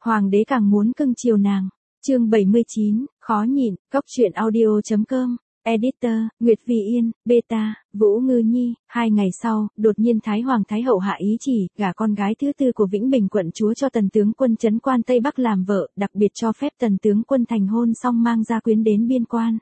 Hoàng đế càng muốn cưng chiều nàng. Chương 79, khó nhịn, Góc truyện audio.com. Editor, Nguyệt Vì Yên, Beta, Vũ Ngư Nhi. 2 ngày sau, đột nhiên Thái Hoàng Thái Hậu hạ ý chỉ, gả con gái thứ tư của Vĩnh Bình quận chúa cho tần tướng quân trấn quan Tây Bắc làm vợ, đặc biệt cho phép tần tướng quân thành hôn xong mang gia quyến đến biên quan.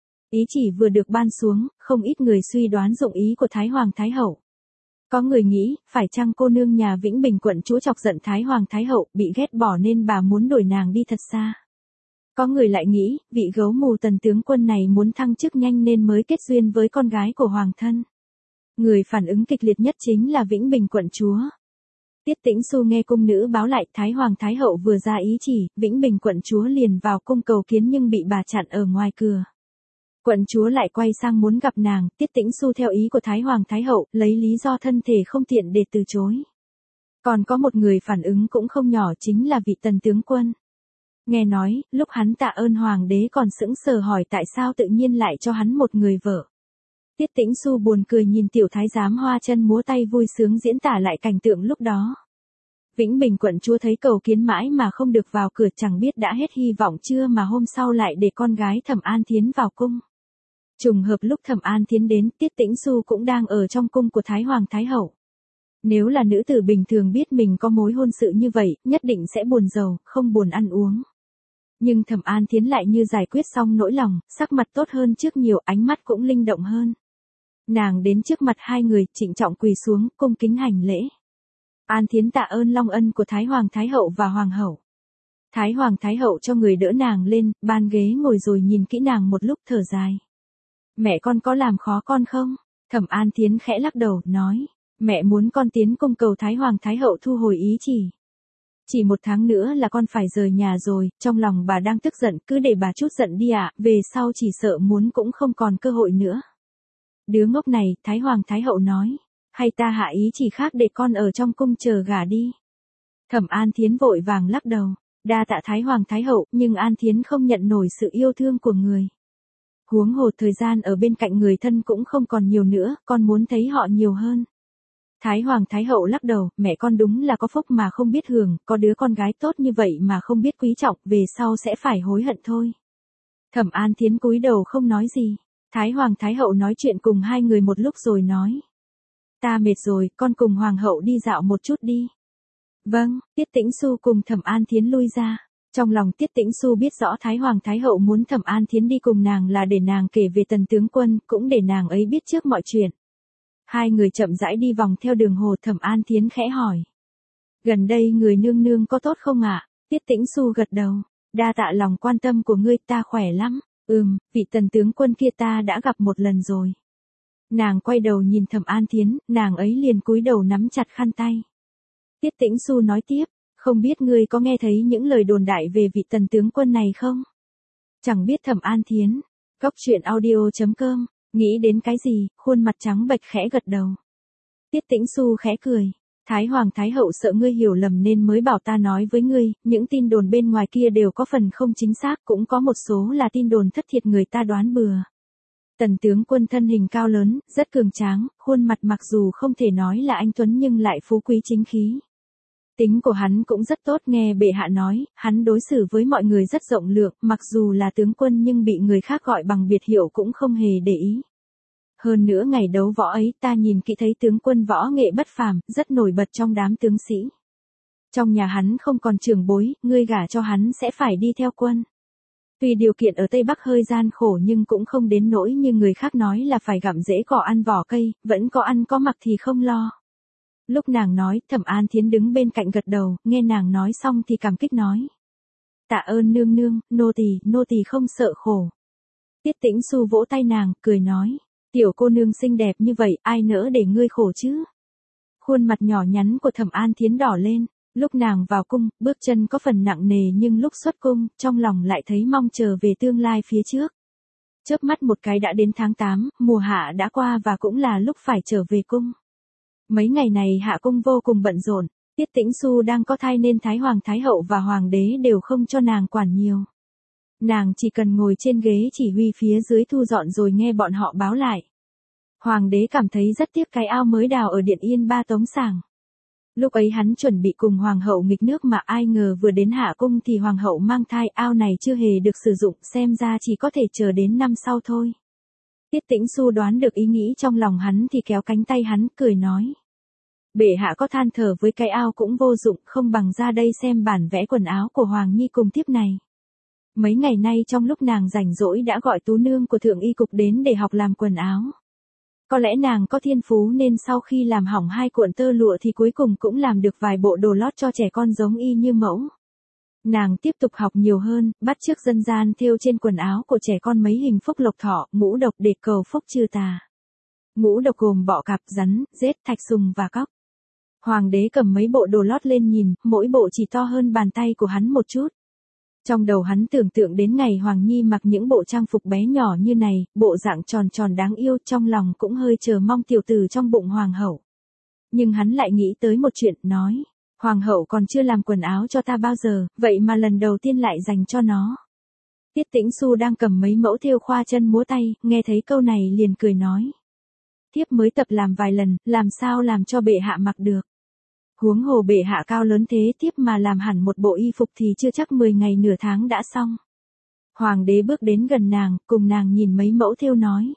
Ý chỉ vừa được ban xuống, không ít người suy đoán dụng ý của Thái Hoàng Thái Hậu. Có người nghĩ, phải chăng cô nương nhà Vĩnh Bình quận chúa chọc giận Thái Hoàng Thái Hậu, bị ghét bỏ nên bà muốn đuổi nàng đi thật xa. Có người lại nghĩ, vị gấu mù tần tướng quân này muốn thăng chức nhanh nên mới kết duyên với con gái của hoàng thân. Người phản ứng kịch liệt nhất chính là Vĩnh Bình quận chúa. Tiết Tĩnh Xu nghe cung nữ báo lại Thái Hoàng Thái Hậu vừa ra ý chỉ, Vĩnh Bình quận chúa liền vào cung cầu kiến nhưng bị bà chặn ở ngoài cửa. Quận chúa lại quay sang muốn gặp nàng, Tiết Tĩnh Xu theo ý của Thái Hoàng Thái Hậu, lấy lý do thân thể không tiện để từ chối. Còn có một người phản ứng cũng không nhỏ chính là vị tần tướng quân. Nghe nói, lúc hắn tạ ơn hoàng đế còn sững sờ hỏi tại sao tự nhiên lại cho hắn một người vợ. Tiết Tĩnh Xu buồn cười nhìn tiểu thái giám hoa chân múa tay vui sướng diễn tả lại cảnh tượng lúc đó. Vĩnh Bình quận chúa thấy cầu kiến mãi mà không được vào cửa, chẳng biết đã hết hy vọng chưa mà hôm sau lại để con gái Thẩm An Thiến vào cung. Trùng hợp lúc Thẩm An Thiến đến, Tiết Tĩnh Xu cũng đang ở trong cung của Thái Hoàng Thái Hậu. Nếu là nữ tử bình thường biết mình có mối hôn sự như vậy, nhất định sẽ buồn rầu, không buồn ăn uống. Nhưng Thẩm An Thiến lại như giải quyết xong nỗi lòng, sắc mặt tốt hơn trước nhiều, ánh mắt cũng linh động hơn. Nàng đến trước mặt hai người, trịnh trọng quỳ xuống, cung kính hành lễ. An Thiến tạ ơn long ân của Thái Hoàng Thái Hậu và Hoàng hậu. Thái Hoàng Thái Hậu cho người đỡ nàng lên, ban ghế ngồi rồi nhìn kỹ nàng một lúc thở dài. Mẹ con có làm khó con không? Thẩm An Thiến khẽ lắc đầu, nói. Mẹ muốn con tiến cung cầu Thái Hoàng Thái Hậu thu hồi ý chỉ. Chỉ 1 tháng nữa là con phải rời nhà rồi, trong lòng bà đang tức giận, cứ để bà chút giận đi ạ, về sau chỉ sợ muốn cũng không còn cơ hội nữa. Đứa ngốc này, Thái Hoàng Thái Hậu nói, hay ta hạ ý chỉ khác để con ở trong cung chờ gả đi. Thẩm An Thiến vội vàng lắc đầu, đa tạ Thái Hoàng Thái Hậu, nhưng An Thiến không nhận nổi sự yêu thương của người. Huống hồ thời gian ở bên cạnh người thân cũng không còn nhiều nữa, con muốn thấy họ nhiều hơn. Thái Hoàng Thái Hậu lắc đầu, mẹ con đúng là có phúc mà không biết hưởng, có đứa con gái tốt như vậy mà không biết quý trọng, về sau sẽ phải hối hận thôi. Thẩm An Thiến cúi đầu không nói gì. Thái Hoàng Thái Hậu nói chuyện cùng hai người một lúc rồi nói. Ta mệt rồi, con cùng Hoàng hậu đi dạo một chút đi. Vâng, Tiết Tĩnh Xu cùng Thẩm An Thiến lui ra. Trong lòng Tiết Tĩnh Xu biết rõ Thái Hoàng Thái Hậu muốn Thẩm An Thiến đi cùng nàng là để nàng kể về tần tướng quân, cũng để nàng ấy biết trước mọi chuyện. Hai người chậm rãi đi vòng theo đường hồ, Thẩm An Thiến khẽ hỏi. Gần đây người nương nương có tốt không ạ? Tiết Tĩnh Xu gật đầu. Đa tạ lòng quan tâm của ngươi, ta khỏe lắm. Vị tần tướng quân kia ta đã gặp một lần rồi. Nàng quay đầu nhìn Thẩm An Thiến, nàng ấy liền cúi đầu nắm chặt khăn tay. Tiết Tĩnh Xu nói tiếp, không biết ngươi có nghe thấy những lời đồn đại về vị tần tướng quân này không? Chẳng biết Thẩm An Thiến. Góc truyện audio.com. Nghĩ đến cái gì, khuôn mặt trắng bệch khẽ gật đầu. Tiết Tĩnh Xu khẽ cười. Thái Hoàng Thái Hậu sợ ngươi hiểu lầm nên mới bảo ta nói với ngươi, những tin đồn bên ngoài kia đều có phần không chính xác, cũng có một số là tin đồn thất thiệt người ta đoán bừa. Tần tướng quân thân hình cao lớn, rất cường tráng, khuôn mặt mặc dù không thể nói là anh tuấn nhưng lại phú quý chính khí. Tính của hắn cũng rất tốt, nghe bệ hạ nói, hắn đối xử với mọi người rất rộng lượng, mặc dù là tướng quân nhưng bị người khác gọi bằng biệt hiệu cũng không hề để ý. Hơn nữa ngày đấu võ ấy ta nhìn kỹ thấy tướng quân võ nghệ bất phàm, rất nổi bật trong đám tướng sĩ. Trong nhà hắn không còn trưởng bối, ngươi gả cho hắn sẽ phải đi theo quân. Tuy điều kiện ở Tây Bắc hơi gian khổ nhưng cũng không đến nỗi như người khác nói là phải gặm rễ cỏ ăn vỏ cây, vẫn có ăn có mặc thì không lo. Lúc nàng nói, Thẩm An Thiến đứng bên cạnh gật đầu, nghe nàng nói xong thì cảm kích nói. Tạ ơn nương nương, nô tỳ không sợ khổ. Tiết Tĩnh Xu vỗ tay nàng, cười nói. Tiểu cô nương xinh đẹp như vậy, ai nỡ để ngươi khổ chứ? Khuôn mặt nhỏ nhắn của Thẩm An Thiến đỏ lên, lúc nàng vào cung, bước chân có phần nặng nề nhưng lúc xuất cung, trong lòng lại thấy mong chờ về tương lai phía trước. Chớp mắt một cái đã đến tháng 8, mùa hạ đã qua và cũng là lúc phải trở về cung. Mấy ngày này hạ cung vô cùng bận rộn, Tiết Tĩnh Xu đang có thai nên Thái Hoàng Thái Hậu và Hoàng đế đều không cho nàng quản nhiều. Nàng chỉ cần ngồi trên ghế chỉ huy phía dưới thu dọn rồi nghe bọn họ báo lại. Hoàng đế cảm thấy rất tiếc cái ao mới đào ở Điện Yên Ba Tống Sảng. Lúc ấy hắn chuẩn bị cùng hoàng hậu nghịch nước mà ai ngờ vừa đến hạ cung thì hoàng hậu mang thai, ao này chưa hề được sử dụng, xem ra chỉ có thể chờ đến năm sau thôi. Tiết Tĩnh Xu đoán được ý nghĩ trong lòng hắn thì kéo cánh tay hắn, cười nói. Bệ hạ có than thở với cái ao cũng vô dụng, không bằng ra đây xem bản vẽ quần áo của Hoàng Nhi cùng tiếp này. Mấy ngày nay trong lúc nàng rảnh rỗi đã gọi tú nương của thượng y cục đến để học làm quần áo. Có lẽ nàng có thiên phú nên sau khi làm hỏng 2 cuộn tơ lụa thì cuối cùng cũng làm được vài bộ đồ lót cho trẻ con giống y như mẫu. Nàng tiếp tục học nhiều hơn, bắt chước dân gian thêu trên quần áo của trẻ con mấy hình phúc lộc thọ, ngũ độc để cầu phúc trừ tà. Ngũ độc gồm bọ cạp, rắn, rết, thạch sùng và cóc. Hoàng đế cầm mấy bộ đồ lót lên nhìn, mỗi bộ chỉ to hơn bàn tay của hắn một chút. Trong đầu hắn tưởng tượng đến ngày Hoàng Nhi mặc những bộ trang phục bé nhỏ như này, bộ dạng tròn tròn đáng yêu, trong lòng cũng hơi chờ mong tiểu tử trong bụng hoàng hậu. Nhưng hắn lại nghĩ tới một chuyện, nói, hoàng hậu còn chưa làm quần áo cho ta bao giờ, vậy mà lần đầu tiên lại dành cho nó. Tiết Tĩnh Xu đang cầm mấy mẫu thêu khoa chân múa tay, nghe thấy câu này liền cười nói. Thiếp mới tập làm vài lần, làm sao làm cho bệ hạ mặc được. Huống hồ bệ hạ cao lớn thế, thiếp mà làm hẳn một bộ y phục thì chưa chắc 10 ngày nửa tháng đã xong. Hoàng đế bước đến gần nàng, cùng nàng nhìn mấy mẫu thêu nói.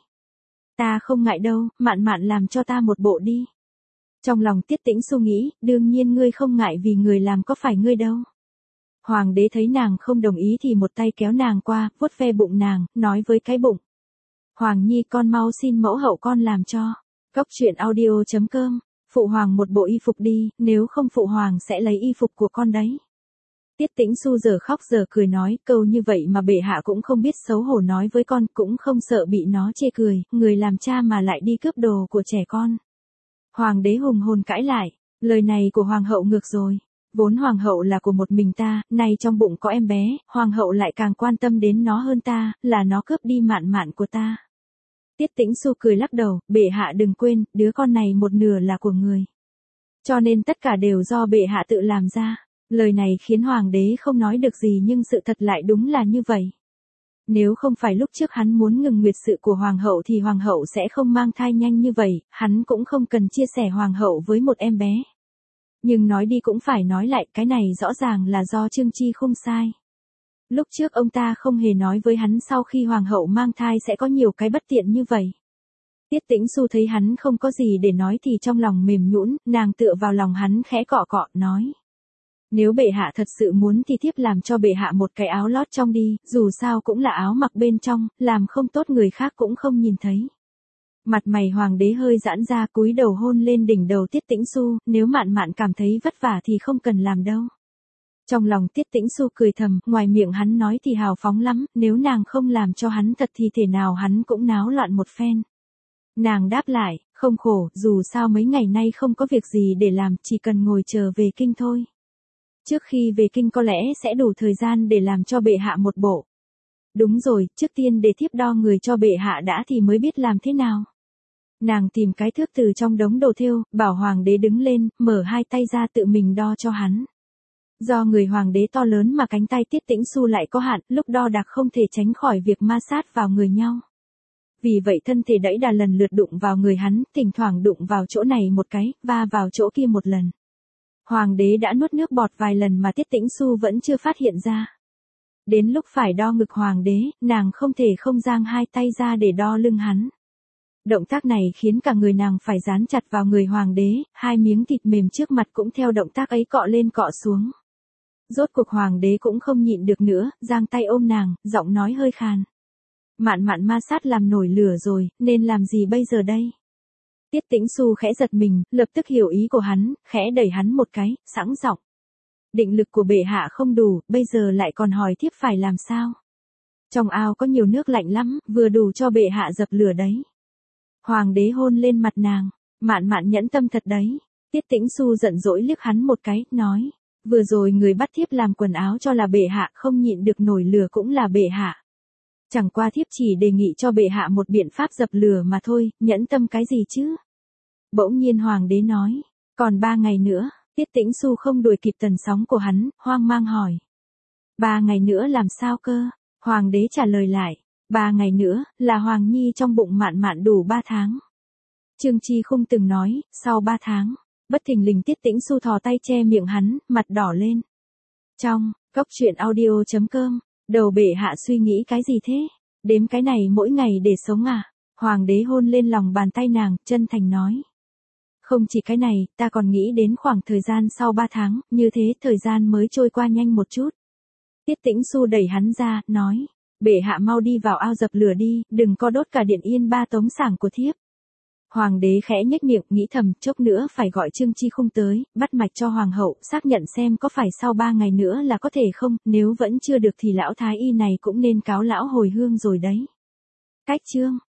Ta không ngại đâu, mạn mạn làm cho ta một bộ đi. Trong lòng Tiết Tĩnh Xu nghĩ, đương nhiên ngươi không ngại vì người làm có phải ngươi đâu. Hoàng đế thấy nàng không đồng ý thì một tay kéo nàng qua, vuốt ve bụng nàng, nói với cái bụng. Hoàng Nhi con mau xin mẫu hậu con làm cho. Cốc truyện audio.com. Phụ hoàng một bộ y phục đi, nếu không phụ hoàng sẽ lấy y phục của con đấy. Tiết Tĩnh Xu giờ khóc giờ cười nói, câu như vậy mà bệ hạ cũng không biết xấu hổ nói với con, cũng không sợ bị nó chê cười, người làm cha mà lại đi cướp đồ của trẻ con. Hoàng đế hùng hồn cãi lại, lời này của hoàng hậu ngược rồi. Vốn hoàng hậu là của một mình ta, nay trong bụng có em bé, hoàng hậu lại càng quan tâm đến nó hơn ta, là nó cướp đi mạn mạn của ta. Tiết Tĩnh Xu cười lắc đầu, bệ hạ đừng quên, đứa con này một nửa là của người. Cho nên tất cả đều do bệ hạ tự làm ra. Lời này khiến hoàng đế không nói được gì nhưng sự thật lại đúng là như vậy. Nếu không phải lúc trước hắn muốn ngừng nguyệt sự của hoàng hậu thì hoàng hậu sẽ không mang thai nhanh như vậy, hắn cũng không cần chia sẻ hoàng hậu với một em bé. Nhưng nói đi cũng phải nói lại, cái này rõ ràng là do Trương Chi không sai. Lúc trước ông ta không hề nói với hắn sau khi hoàng hậu mang thai sẽ có nhiều cái bất tiện như vậy. Tiết Tĩnh Xu thấy hắn không có gì để nói thì trong lòng mềm nhũn, nàng tựa vào lòng hắn khẽ cọ cọ, nói. Nếu bệ hạ thật sự muốn thì thiếp làm cho bệ hạ một cái áo lót trong đi, dù sao cũng là áo mặc bên trong, làm không tốt người khác cũng không nhìn thấy. Mặt mày hoàng đế hơi giãn ra, cúi đầu hôn lên đỉnh đầu Tiết Tĩnh Xu, nếu mạn mạn cảm thấy vất vả thì không cần làm đâu. Trong lòng Tiết Tĩnh Xu cười thầm, ngoài miệng hắn nói thì hào phóng lắm, nếu nàng không làm cho hắn thật thì thể nào hắn cũng náo loạn một phen. Nàng đáp lại, không khổ, dù sao mấy ngày nay không có việc gì để làm, chỉ cần ngồi chờ về kinh thôi. Trước khi về kinh có lẽ sẽ đủ thời gian để làm cho bệ hạ một bộ. Đúng rồi, trước tiên để thiếp đo người cho bệ hạ đã thì mới biết làm thế nào. Nàng tìm cái thước từ trong đống đồ thêu, bảo hoàng đế đứng lên, mở hai tay ra tự mình đo cho hắn. Do người hoàng đế to lớn mà cánh tay Tiết Tĩnh Xu lại có hạn, lúc đo đạc không thể tránh khỏi việc ma sát vào người nhau. Vì vậy thân thể đẫy đà lần lượt đụng vào người hắn, thỉnh thoảng đụng vào chỗ này một cái, va vào chỗ kia một lần. Hoàng đế đã nuốt nước bọt vài lần mà Tiết Tĩnh Xu vẫn chưa phát hiện ra. Đến lúc phải đo ngực hoàng đế, nàng không thể không giang hai tay ra để đo lưng hắn. Động tác này khiến cả người nàng phải dán chặt vào người hoàng đế, hai miếng thịt mềm trước mặt cũng theo động tác ấy cọ lên cọ xuống. Rốt cuộc hoàng đế cũng không nhịn được nữa, giang tay ôm nàng, giọng nói hơi khàn. Mạn mạn ma sát làm nổi lửa rồi, nên làm gì bây giờ đây? Tiết Tĩnh Xu khẽ giật mình, lập tức hiểu ý của hắn, khẽ đẩy hắn một cái, sẵn giọng. Định lực của bệ hạ không đủ, bây giờ lại còn hỏi thiếp phải làm sao? Trong ao có nhiều nước lạnh lắm, vừa đủ cho bệ hạ dập lửa đấy. Hoàng đế hôn lên mặt nàng, mạn mạn nhẫn tâm thật đấy. Tiết Tĩnh Xu giận dỗi liếc hắn một cái, nói. Vừa rồi người bắt thiếp làm quần áo cho là bệ hạ, không nhịn được nổi lửa cũng là bệ hạ. Chẳng qua thiếp chỉ đề nghị cho bệ hạ một biện pháp dập lửa mà thôi, nhẫn tâm cái gì chứ? Bỗng nhiên hoàng đế nói, còn 3 ngày nữa. Tiết Tĩnh Xu không đuổi kịp tần sóng của hắn, hoang mang hỏi. 3 ngày nữa làm sao cơ? Hoàng đế trả lời lại, 3 ngày nữa, là Hoàng Nhi trong bụng mạn mạn đủ 3 tháng. Trương Chi không từng nói, sau 3 tháng, Bất thình lình Tiết Tĩnh Xu thò tay che miệng hắn, mặt đỏ lên. Trong, cốc truyện audio.com, đầu bệ hạ suy nghĩ cái gì thế? Đếm cái này mỗi ngày để sống à? Hoàng đế hôn lên lòng bàn tay nàng, chân thành nói. Không chỉ cái này, ta còn nghĩ đến khoảng thời gian sau 3 tháng, như thế thời gian mới trôi qua nhanh một chút. Tiết Tĩnh Xu đẩy hắn ra, nói. Bệ hạ mau đi vào ao dập lửa đi, đừng có đốt cả điện yên ba tống sảng của thiếp. Hoàng đế khẽ nhếch miệng, nghĩ thầm, chốc nữa phải gọi Trương Chi Khung tới, bắt mạch cho hoàng hậu, xác nhận xem có phải sau 3 ngày nữa là có thể không, nếu vẫn chưa được thì lão thái y này cũng nên cáo lão hồi hương rồi đấy. Cách chương